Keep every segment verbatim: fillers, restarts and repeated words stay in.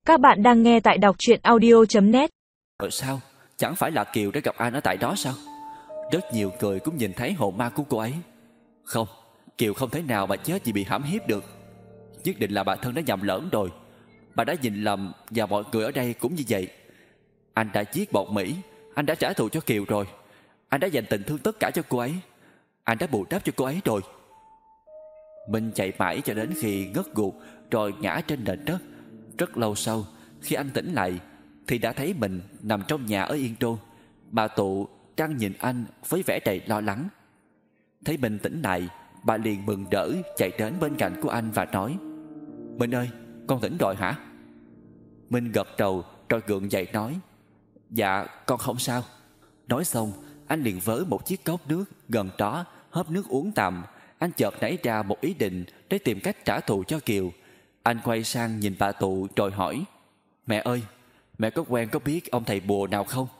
Các bạn đang nghe tại đọc truyện audio chấm net. Ở sao? Chẳng phải là Kiều đã gặp An ở tại đó sao? Rất nhiều người cũng nhìn thấy hồn ma của cô ấy. Không, Kiều không thể nào mà chết vì bị hãm hiếp được. Nhất định là bà thân đã nhầm lẫn rồi. Bà đã nhìn lầm, và mọi người ở đây cũng như vậy. Anh đã giết bọn Mỹ, anh đã trả thù cho Kiều rồi. Anh đã dành tình thương tất cả cho cô ấy. Anh đã bù đắp cho cô ấy rồi. Minh chạy mãi cho đến khi ngất gục rồi ngã trên nền đất. Rất lâu sau, khi anh tỉnh lại thì đã thấy mình nằm trong nhà ở Yên Đô. Bà Tụ đang nhìn anh với vẻ đầy lo lắng. Thấy Minh tỉnh lại, bà liền mừng rỡ chạy đến bên cạnh của anh và nói: "Minh ơi, con tỉnh rồi hả?" Minh gật đầu rồi gượng dậy nói: "Dạ, con không sao." Nói xong, anh liền vớ một chiếc cốc nước gần đó hớp nước uống tạm. Anh chợt nảy ra một ý định để tìm cách trả thù cho Kiều. Anh quay sang nhìn bà Tụ rồi hỏi: "Mẹ ơi, mẹ có quen có biết ông thầy bùa nào không?"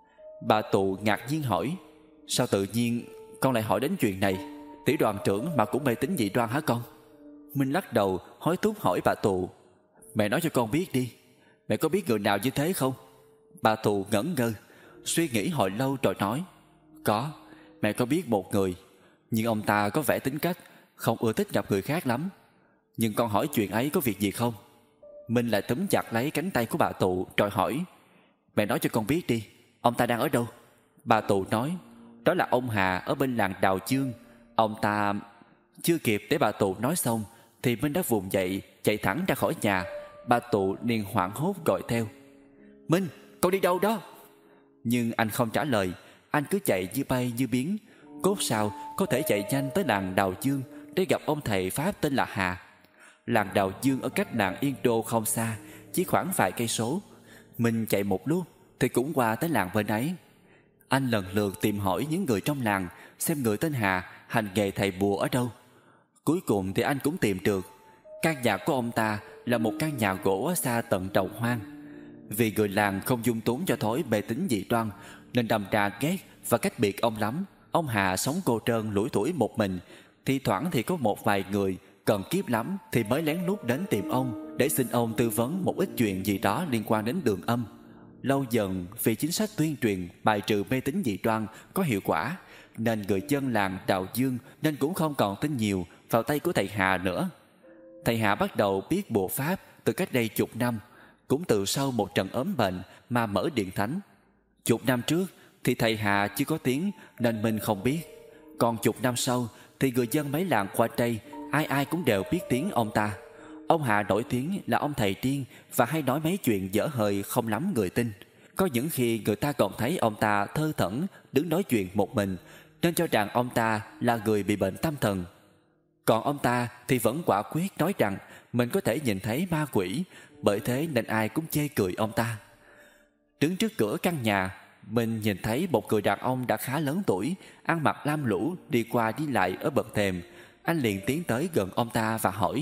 Bà Tụ ngạc nhiên hỏi: "Sao tự nhiên con lại hỏi đến chuyện này? Tiểu đoàn trưởng mà cũng mê tín dị đoan hả con?" Minh lắc đầu hối thúc hỏi bà Tụ: "Mẹ nói cho con biết đi, mẹ có biết người nào như thế không?" Bà Tụ ngẩn ngơ, suy nghĩ hồi lâu rồi nói: "Có, mẹ có biết một người, nhưng ông ta có vẻ tính cách không ưa thích gặp người khác lắm. Nhưng con hỏi chuyện ấy có việc gì không?" Minh lại túm chặt lấy cánh tay của bà Tụ rồi hỏi: "Mẹ nói cho con biết đi, ông ta đang ở đâu?" Bà Tụ nói: "Đó là ông Hà ở bên làng Đào Chương. Ông ta..." Chưa kịp để bà Tụ nói xong thì Minh đã vùng dậy chạy thẳng ra khỏi nhà. Bà Tụ liền hoảng hốt gọi theo: "Minh, con đi đâu đó?" Nhưng anh không trả lời. Anh cứ chạy như bay như biến. Cốt sao có thể chạy nhanh tới làng Đào Dương để gặp ông thầy Pháp tên là Hà. Làng Đào Dương ở cách làng Yên Đô không xa, chỉ khoảng vài cây số. Mình chạy một lúc thì cũng qua tới làng bên ấy. Anh lần lượt tìm hỏi những người trong làng xem người tên Hà hành nghề thầy bùa ở đâu. Cuối cùng thì anh cũng tìm được. Căn nhà của ông ta là một căn nhà gỗ ở xa tận đầu hoang. Vì người làng không dung túng cho thói mê tín dị đoan nên đâm ra ghét và cách biệt ông lắm. Ông Hà sống cô trơn lủi thủi một mình. Thi thoảng thì có một vài người cần kiếp lắm thì mới lén lút đến tìm ông để xin ông tư vấn một ít chuyện gì đó liên quan đến đường âm. Lâu dần, vì chính sách tuyên truyền bài trừ mê tín dị đoan có hiệu quả, nên người dân làng Đào Dương nên cũng không còn tin nhiều vào tay của thầy Hà nữa. Thầy Hà bắt đầu biết bùa pháp từ cách đây chục năm, cũng từ sau một trận ốm bệnh mà mở điện thánh. Chục năm trước thì thầy Hà chưa có tiếng nên mình không biết. Còn chục năm sau thì người dân mấy làng qua đây ai ai cũng đều biết tiếng ông ta. Ông Hà nổi tiếng là ông thầy điên và hay nói mấy chuyện dở hơi không lắm người tin. Có những khi người ta còn thấy ông ta thơ thẩn đứng nói chuyện một mình, nên cho rằng ông ta là người bị bệnh tâm thần. Còn ông ta thì vẫn quả quyết nói rằng mình có thể nhìn thấy ma quỷ, bởi thế nên ai cũng chê cười ông ta. Đứng trước cửa căn nhà, mình nhìn thấy một người đàn ông đã khá lớn tuổi, ăn mặc lam lũ đi qua đi lại ở bậc thềm. Anh liền tiến tới gần ông ta và hỏi: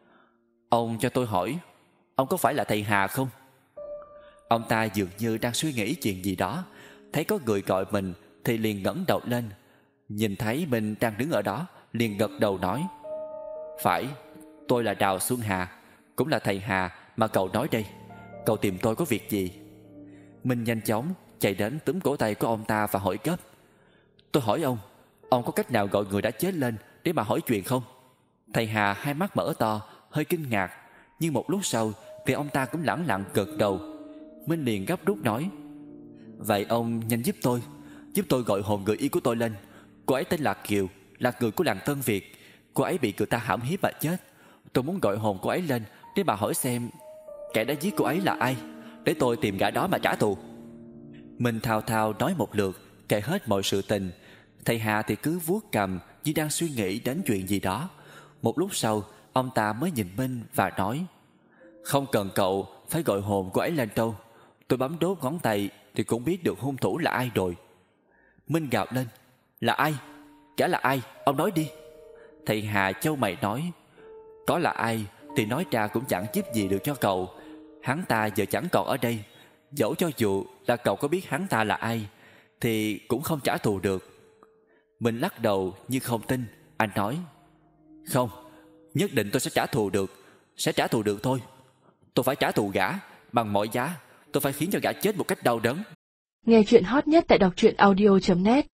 "Ông cho tôi hỏi, ông có phải là thầy Hà không?" Ông ta dường như đang suy nghĩ chuyện gì đó, thấy có người gọi mình thì liền ngẩng đầu lên. Nhìn thấy mình đang đứng ở đó, liền gật đầu nói: "Phải, tôi là Đào Xuân Hà, cũng là thầy Hà mà cậu nói đây. Cậu tìm tôi có việc gì?" Mình nhanh chóng chạy đến túm cổ tay của ông ta và hỏi gấp: "Tôi hỏi ông, ông có cách nào gọi người đã chết lên để mà hỏi chuyện không?" Thầy Hà hai mắt mở to, hơi kinh ngạc, nhưng một lúc sau thì ông ta cũng lẳng lặng gật đầu. Minh liền gấp rút nói: "Vậy ông nhanh giúp tôi, giúp tôi gọi hồn người yêu của tôi lên. Cô ấy tên là Kiều, là người của làng Tân Việt. Cô ấy bị người ta hãm hiếp mà chết. Tôi muốn gọi hồn cô ấy lên để mà hỏi xem kẻ đã giết cô ấy là ai, để tôi tìm gã đó mà trả thù." Mình thao thao nói một lượt, kể hết mọi sự tình. Thầy Hà thì cứ vuốt cằm như đang suy nghĩ đến chuyện gì đó. Một lúc sau, ông ta mới nhìn Minh và nói: "Không cần cậu phải gọi hồn cô ấy lên đâu. Tôi bấm đốt ngón tay thì cũng biết được hung thủ là ai rồi." Minh gào lên: "Là ai? Chả là ai? Ông nói đi." Thầy Hà chau mày nói: "Có là ai thì nói ra cũng chẳng giúp gì được cho cậu. Hắn ta giờ chẳng còn ở đây. Dẫu cho dù là cậu có biết hắn ta là ai thì cũng không trả thù được." Mình lắc đầu như không tin. Anh nói: "Không, nhất định tôi sẽ trả thù được. Sẽ trả thù được thôi. Tôi phải trả thù gã, Bằng mọi giá tôi phải khiến cho gã chết một cách đau đớn. Nghe chuyện hot nhất tại đọc truyện audio chấm net.